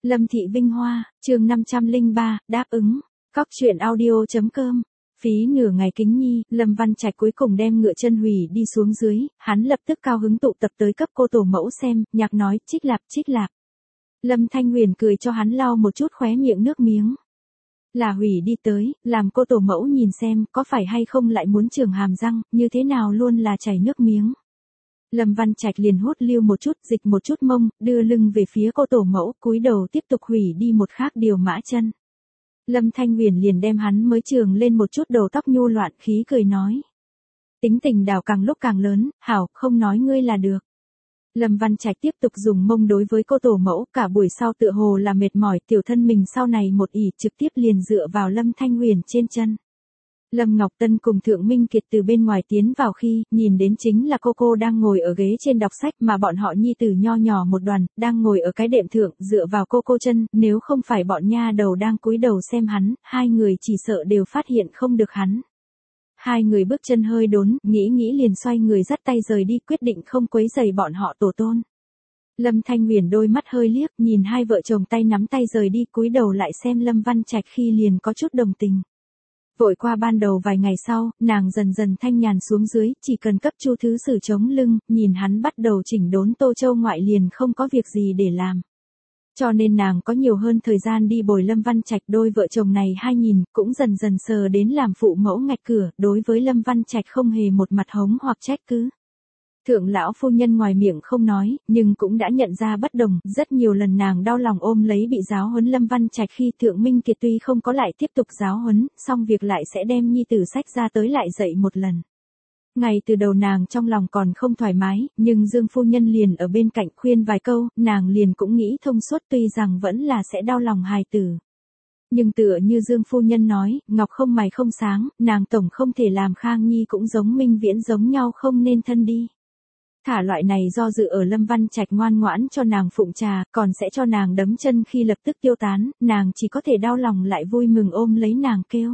Lâm Thị Vinh Hoa, chương 503, đáp ứng. Cóc truyện audio.com. Phí nửa ngày kính nhi, Lâm Văn Trạch cuối cùng đem ngựa chân hủy đi xuống dưới, hắn lập tức cao hứng tụ tập tới cấp cô tổ mẫu xem, nhạc nói, trích lạp. Lâm Thanh Huyền cười cho hắn lau một chút khóe miệng nước miếng. Là hủy đi tới, làm cô tổ mẫu nhìn xem, có phải hay không lại muốn trường hàm răng, như thế nào luôn là chảy nước miếng. Lâm Văn Trạch liền hốt lưu một chút, dịch một chút mông, đưa lưng về phía cô tổ mẫu, cúi đầu tiếp tục hủy đi một khác điều mã chân. Lâm Thanh Huyền liền đem hắn mới trường lên một chút đầu tóc nhu loạn khí cười nói. Tính tình đào càng lúc càng lớn, hảo, không nói ngươi là được. Lâm Văn Trạch tiếp tục dùng mông đối với cô tổ mẫu, cả buổi sau tựa hồ là mệt mỏi, tiểu thân mình sau này một ỉ trực tiếp liền dựa vào Lâm Thanh Huyền trên chân. Lâm Ngọc Tân cùng Thượng Minh Kiệt từ bên ngoài tiến vào khi, nhìn đến chính là cô đang ngồi ở ghế trên đọc sách mà bọn họ nhi tử nho nhỏ một đoàn, đang ngồi ở cái đệm thượng, dựa vào cô chân, nếu không phải bọn nha đầu đang cúi đầu xem hắn, hai người chỉ sợ đều phát hiện không được hắn. Hai người bước chân hơi đốn, nghĩ liền xoay người dắt tay rời đi, quyết định không quấy rầy bọn họ tổ tôn. Lâm Thanh Huyền đôi mắt hơi liếc, nhìn hai vợ chồng tay nắm tay rời đi, cúi đầu lại xem Lâm Văn Trạch khi liền có chút đồng tình. Vội qua ban đầu vài ngày sau, nàng dần dần thanh nhàn xuống dưới, chỉ cần cấp Chu Thứ Sử chống lưng, nhìn hắn bắt đầu chỉnh đốn Tô Châu ngoại liền không có việc gì để làm. Cho nên nàng có nhiều hơn thời gian đi bồi Lâm Văn Trạch, đôi vợ chồng này hai nhìn, cũng dần dần sờ đến làm phụ mẫu ngạch cửa, đối với Lâm Văn Trạch không hề một mặt hống hoặc trách cứ. Thượng lão phu nhân ngoài miệng không nói, nhưng cũng đã nhận ra bất đồng, rất nhiều lần nàng đau lòng ôm lấy bị giáo huấn Lâm Văn Trạch khi Thượng Minh Kiệt tuy không có lại tiếp tục giáo huấn, xong việc lại sẽ đem nhi tử sách ra tới lại dạy một lần. Ngày từ đầu nàng trong lòng còn không thoải mái, nhưng Dương phu nhân liền ở bên cạnh khuyên vài câu, nàng liền cũng nghĩ thông suốt, tuy rằng vẫn là sẽ đau lòng hài tử. Nhưng tựa như Dương phu nhân nói, ngọc không mày không sáng, nàng tổng không thể làm Khang Nhi cũng giống Minh Viễn giống nhau không nên thân đi. Thả loại này do dự ở Lâm Văn Trạch ngoan ngoãn cho nàng phụng trà, còn sẽ cho nàng đấm chân khi lập tức tiêu tán, nàng chỉ có thể đau lòng lại vui mừng ôm lấy nàng kêu.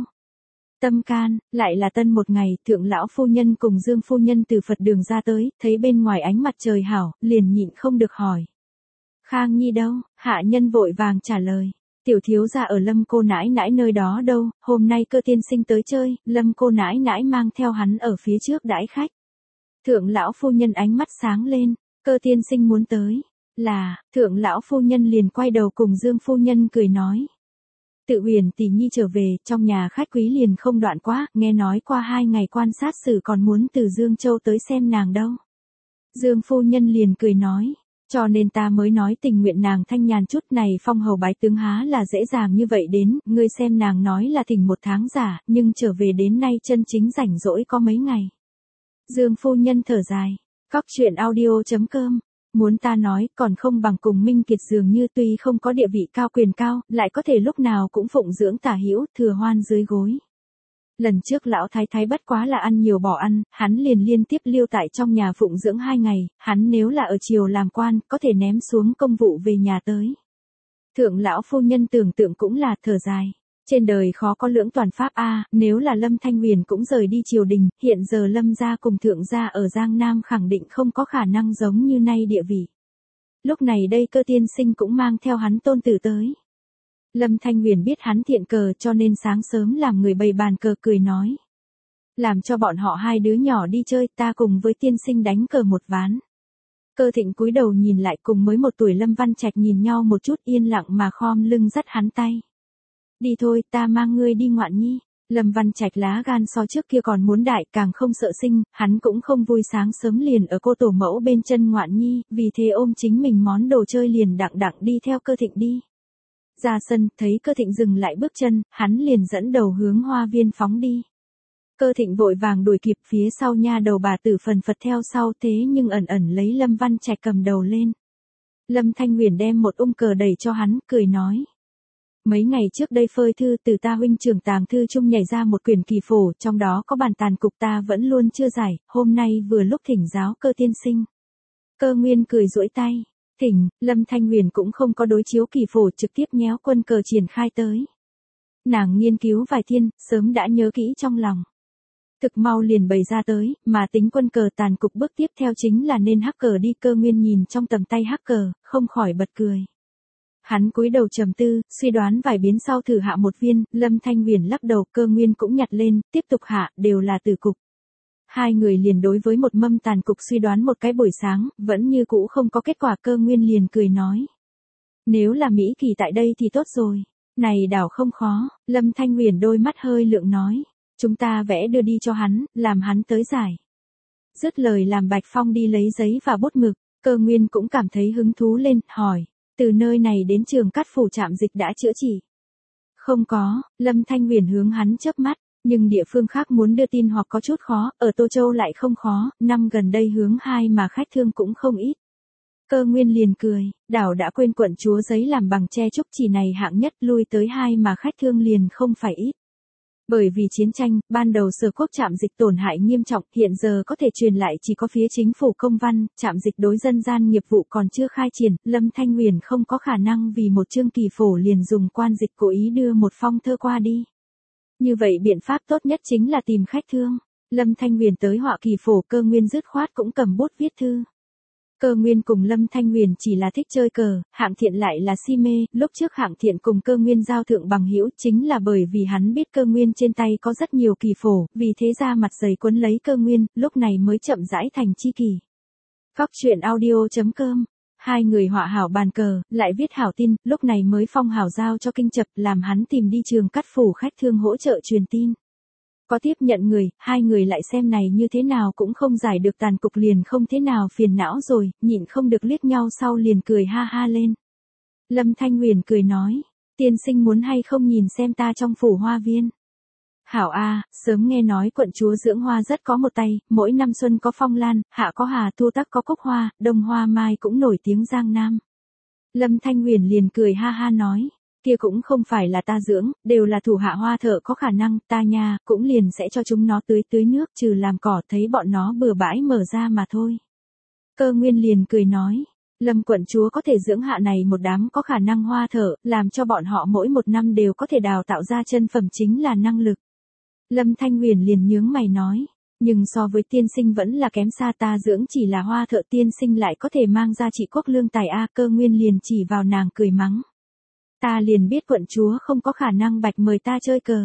Tâm can, lại là tân một ngày, thượng lão phu nhân cùng Dương phu nhân từ Phật đường ra tới, thấy bên ngoài ánh mặt trời hảo, liền nhịn không được hỏi. Khang Nhi đâu? Hạ nhân vội vàng trả lời. Tiểu thiếu gia ở Lâm cô nãi nãi nơi đó đâu, hôm nay Cơ tiên sinh tới chơi, Lâm cô nãi nãi mang theo hắn ở phía trước đãi khách. Thượng lão phu nhân ánh mắt sáng lên, Cơ tiên sinh muốn tới, thượng lão phu nhân liền quay đầu cùng Dương phu nhân cười nói. Tự Huyền tỷ nhi trở về, trong nhà khách quý liền không đoạn quá, nghe nói qua 2 ngày quan sát xử còn muốn từ Dương Châu tới xem nàng đâu. Dương phu nhân liền cười nói, cho nên ta mới nói tình nguyện nàng thanh nhàn chút này, phong hầu bái tướng há là dễ dàng như vậy đến, ngươi xem nàng nói là thỉnh 1 tháng giả, nhưng trở về đến nay chân chính rảnh rỗi có mấy ngày. Dương phu nhân thở dài, cóc truyện audio.com. Muốn ta nói, còn không bằng cùng Minh Kiệt dường như tuy không có địa vị cao quyền cao, lại có thể lúc nào cũng phụng dưỡng tả hữu, thừa hoan dưới gối. Lần trước lão thái thái bất quá là ăn nhiều bỏ ăn, hắn liền liên tiếp lưu tại trong nhà phụng dưỡng 2 ngày, hắn nếu là ở triều làm quan, có thể ném xuống công vụ về nhà tới. Thượng lão phu nhân tưởng tượng cũng là thở dài. Trên đời khó có lưỡng toàn pháp a, nếu là Lâm Thanh Huyền cũng rời đi triều đình, hiện giờ Lâm gia cùng thượng gia ở Giang Nam khẳng định không có khả năng giống như nay địa vị. Lúc này đây Cơ tiên sinh cũng mang theo hắn tôn tử tới. Lâm Thanh Huyền biết hắn thiện cờ cho nên sáng sớm làm người bày bàn cờ cười nói. Làm cho bọn họ 2 đứa nhỏ đi chơi, ta cùng với tiên sinh đánh cờ một ván. Cơ Thịnh cúi đầu nhìn lại cùng mới 1 tuổi Lâm Văn Trạch nhìn nhau một chút yên lặng mà khom lưng dắt hắn tay. Đi thôi, ta mang ngươi đi ngoạn nhi. Lâm Văn Trạch lá gan so trước kia còn muốn đại, càng không sợ sinh, hắn cũng không vui sáng sớm liền ở cô tổ mẫu bên chân ngoạn nhi, vì thế ôm chính mình món đồ chơi liền đặng đi theo Cơ Thịnh đi. Ra sân, thấy Cơ Thịnh dừng lại bước chân, hắn liền dẫn đầu hướng hoa viên phóng đi. Cơ Thịnh vội vàng đuổi kịp, phía sau nha đầu bà tử phần phật theo sau, thế nhưng ẩn lấy Lâm Văn Trạch cầm đầu lên. Lâm Thanh Huyền đem một cờ đẩy cho hắn, cười nói. Mấy ngày trước đây phơi thư từ ta huynh trưởng tàng thư chung nhảy ra một quyển kỳ phổ, trong đó có bản tàn cục ta vẫn luôn chưa giải, hôm nay vừa lúc thỉnh giáo Cơ tiên sinh. Cơ Nguyên cười duỗi tay, thỉnh, Lâm Thanh Huyền cũng không có đối chiếu kỳ phổ, trực tiếp nhéo quân cờ triển khai tới. Nàng nghiên cứu vài thiên, sớm đã nhớ kỹ trong lòng. Thực mau liền bày ra tới, mà tính quân cờ tàn cục bước tiếp theo chính là nên hắc cờ đi. Cơ Nguyên nhìn trong tầm tay hắc cờ, không khỏi bật cười. Hắn cúi đầu trầm tư, suy đoán vài biến sau thử hạ một viên, Lâm Thanh Huyền lắc đầu, Cơ Nguyên cũng nhặt lên, tiếp tục hạ, đều là từ cục. Hai người liền đối với một mâm tàn cục suy đoán một cái buổi sáng, vẫn như cũ không có kết quả. Cơ Nguyên liền cười nói. Nếu là Mỹ Kỳ tại đây thì tốt rồi. Này đảo không khó, Lâm Thanh Huyền đôi mắt hơi lượng nói. Chúng ta vẽ đưa đi cho hắn, làm hắn tới giải. Dứt lời làm Bạch Phong đi lấy giấy và bút mực, Cơ Nguyên cũng cảm thấy hứng thú lên, hỏi. Từ nơi này đến trường Cát Phủ trạm dịch đã chữa trị. Không có, Lâm Thanh Huyền hướng hắn chớp mắt, nhưng địa phương khác muốn đưa tin hoặc có chút khó, ở Tô Châu lại không khó, năm gần đây hướng 2 mà khách thương cũng không ít. Cơ Nguyên liền cười, đảo đã quên quận chúa giấy làm bằng tre trúc chỉ này hạng nhất, lui tới 2 mà khách thương liền không phải ít. Bởi vì chiến tranh, ban đầu Sở Quốc trạm dịch tổn hại nghiêm trọng, hiện giờ có thể truyền lại chỉ có phía chính phủ công văn, trạm dịch đối dân gian nghiệp vụ còn chưa khai triển, Lâm Thanh Huyền không có khả năng vì một chương kỳ phổ liền dùng quan dịch cố ý đưa một phong thơ qua đi. Như vậy biện pháp tốt nhất chính là tìm khách thương. Lâm Thanh Huyền tới họa kỳ phổ, Cơ Nguyên dứt khoát cũng cầm bút viết thư. Cơ Nguyên cùng Lâm Thanh Huyền chỉ là thích chơi cờ, Hạng Thiện lại là si mê, lúc trước Hạng Thiện cùng Cơ Nguyên giao thượng bằng hữu chính là bởi vì hắn biết Cơ Nguyên trên tay có rất nhiều kỳ phổ, vì thế ra mặt dày quấn lấy Cơ Nguyên, lúc này mới chậm rãi thành chi kỷ. Góc truyện audio.com. Hai người họa hảo bàn cờ, lại viết hảo tin, lúc này mới phong hảo giao cho Kinh Chập, làm hắn tìm đi trường Cát Phủ khách thương hỗ trợ truyền tin. Có tiếp nhận người, hai người lại xem này như thế nào cũng không giải được tàn cục liền không thế nào phiền não rồi, nhịn không được liếc nhau sau liền cười ha ha lên. Lâm Thanh Huyền cười nói, tiên sinh muốn hay không nhìn xem ta trong phủ hoa viên. Hảo a, sớm nghe nói quận chúa dưỡng hoa rất có một tay, mỗi năm xuân có phong lan, hạ có hà, thu tắc có cúc hoa, đông hoa mai cũng nổi tiếng Giang Nam. Lâm Thanh Huyền liền cười ha ha nói, kia cũng không phải là ta dưỡng, đều là thủ hạ hoa thợ có khả năng, ta nha, cũng liền sẽ cho chúng nó tưới nước trừ làm cỏ, thấy bọn nó bừa bãi mở ra mà thôi. Cơ Nguyên liền cười nói, Lâm quận chúa có thể dưỡng hạ này một đám có khả năng hoa thợ, làm cho bọn họ mỗi một năm đều có thể đào tạo ra chân phẩm chính là năng lực. Lâm Thanh Huyền liền nhướng mày nói, nhưng so với tiên sinh vẫn là kém xa, ta dưỡng chỉ là hoa thợ, tiên sinh lại có thể mang ra trị quốc lương tài a. Cơ Nguyên liền chỉ vào nàng cười mắng. Ta liền biết quận chúa không có khả năng bạch mời ta chơi cờ.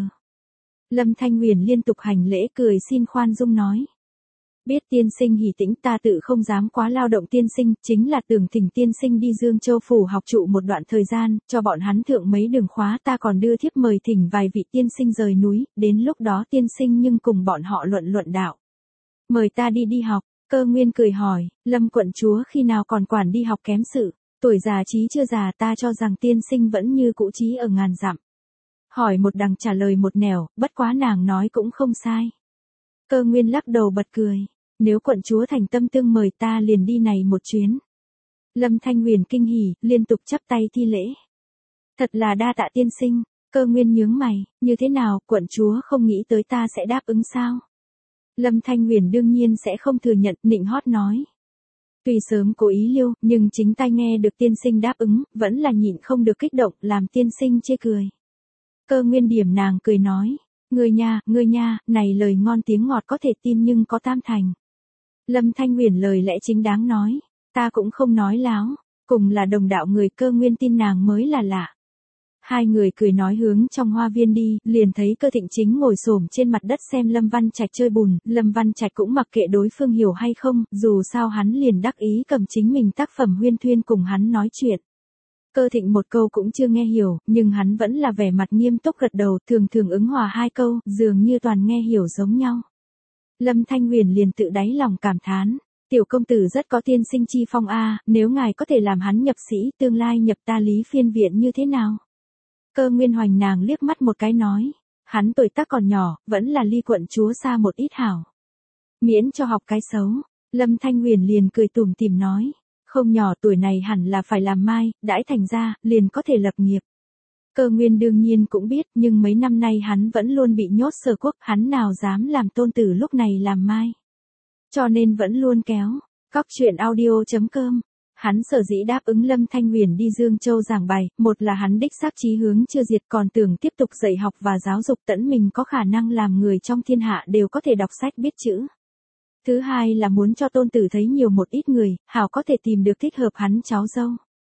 Lâm Thanh Huyền liên tục hành lễ cười xin khoan dung nói. Biết tiên sinh hỉ tĩnh, ta tự không dám quá lao động tiên sinh, chính là tưởng thỉnh tiên sinh đi Dương Châu phủ học trụ một đoạn thời gian, cho bọn hắn thượng mấy đường khóa, ta còn đưa thiếp mời thỉnh vài vị tiên sinh rời núi, đến lúc đó tiên sinh nhưng cùng bọn họ luận đạo. Mời ta đi học. Cơ Nguyên cười hỏi, Lâm quận chúa khi nào còn quản đi học kém sự, tuổi già trí chưa già, ta cho rằng tiên sinh vẫn như cũ trí ở ngàn dặm. Hỏi một đằng trả lời một nẻo, bất quá nàng nói cũng không sai. Cơ Nguyên lắc đầu bật cười. Nếu quận chúa thành tâm tương mời ta liền đi này một chuyến. Lâm Thanh Huyền kinh hỉ, liên tục chắp tay thi lễ. Thật là đa tạ tiên sinh. Cơ Nguyên nhướng mày, như thế nào, quận chúa không nghĩ tới ta sẽ đáp ứng sao? Lâm Thanh Huyền đương nhiên sẽ không thừa nhận, nịnh hót nói. Tuy sớm cố ý liêu, nhưng chính tai nghe được tiên sinh đáp ứng, vẫn là nhịn không được kích động, làm tiên sinh chê cười. Cơ Nguyên điểm nàng cười nói. Ngươi nha, này lời ngon tiếng ngọt có thể tin nhưng có tam thành. Lâm Thanh Huyền lời lẽ chính đáng nói, ta cũng không nói láo, cùng là đồng đạo người. Cơ Nguyên tin nàng mới là lạ. Hai người cười nói hướng trong hoa viên đi, liền thấy Cơ Thịnh chính ngồi xổm trên mặt đất xem Lâm Văn Trạch chơi bùn, Lâm Văn Trạch cũng mặc kệ đối phương hiểu hay không, dù sao hắn liền đắc ý cầm chính mình tác phẩm huyên thuyên cùng hắn nói chuyện. Cơ Thịnh một câu cũng chưa nghe hiểu, nhưng hắn vẫn là vẻ mặt nghiêm túc gật đầu, thường thường ứng hòa hai câu, dường như toàn nghe hiểu giống nhau. Lâm Thanh Huyền liền tự đáy lòng cảm thán, tiểu công tử rất có tiên sinh chi phong a, nếu ngài có thể làm hắn nhập sĩ, tương lai nhập ta Lý Phiên viện như thế nào? Cơ Nguyên hoành nàng liếc mắt một cái nói, hắn tuổi tác còn nhỏ, vẫn là ly quận chúa xa một ít hảo. Miễn cho học cái xấu. Lâm Thanh Huyền liền cười tủm tỉm nói, không nhỏ tuổi này hẳn là phải làm mai, đãi thành ra, liền có thể lập nghiệp. Cơ Nguyên đương nhiên cũng biết, nhưng mấy năm nay hắn vẫn luôn bị nhốt Sở Quốc, hắn nào dám làm tôn tử lúc này làm mai. Cho nên vẫn luôn kéo. Góc truyện audio.com. Hắn sở dĩ đáp ứng Lâm Thanh Huyền đi Dương Châu giảng bài, một là hắn đích xác chí hướng chưa diệt, còn tưởng tiếp tục dạy học và giáo dục tẫn mình có khả năng làm người trong thiên hạ đều có thể đọc sách biết chữ. Thứ hai là muốn cho tôn tử thấy nhiều một ít người, hảo có thể tìm được thích hợp hắn cháu dâu.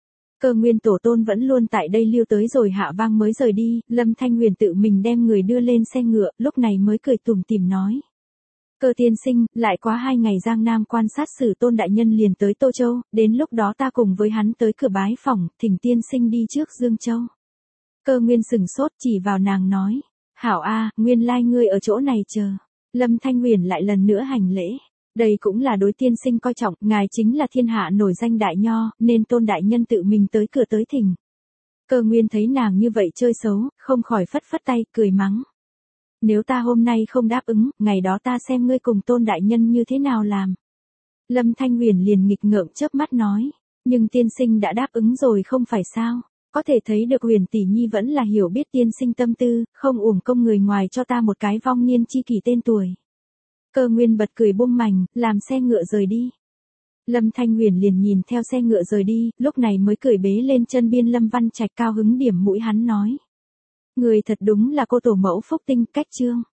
Cơ Nguyên tổ tôn vẫn luôn tại đây lưu tới rồi Hạ Vang mới rời đi, Lâm Thanh Huyền tự mình đem người đưa lên xe ngựa, lúc này mới cười tủm tỉm nói. Cơ tiên sinh, lại quá 2 ngày Giang Nam quan sát sử Tôn đại nhân liền tới Tô Châu, đến lúc đó ta cùng với hắn tới cửa bái phỏng, thỉnh tiên sinh đi trước Dương Châu. Cơ Nguyên sừng sốt chỉ vào nàng nói. Hảo a, nguyên lai ngươi ở chỗ này chờ. Lâm Thanh Huyền lại lần nữa hành lễ. Đây cũng là đối tiên sinh coi trọng, ngài chính là thiên hạ nổi danh đại nho, nên Tôn đại nhân tự mình tới cửa tới thỉnh. Cơ Nguyên thấy nàng như vậy chơi xấu, không khỏi phất phất tay, cười mắng. Nếu ta hôm nay không đáp ứng, ngày đó ta xem ngươi cùng Tôn đại nhân như thế nào làm. Lâm Thanh Huyền liền nghịch ngợm chớp mắt nói, nhưng tiên sinh đã đáp ứng rồi không phải sao? Có thể thấy được Huyền tỷ nhi vẫn là hiểu biết tiên sinh tâm tư, không uổng công người ngoài cho ta một cái vong niên chi kỷ tên tuổi. Cơ Nguyên bật cười buông mành, làm xe ngựa rời đi. Lâm Thanh Huyền liền nhìn theo xe ngựa rời đi, lúc này mới cười bế lên chân biên Lâm Văn Trạch cao hứng điểm mũi hắn nói. Người thật đúng là cô tổ mẫu phúc tinh cách trương.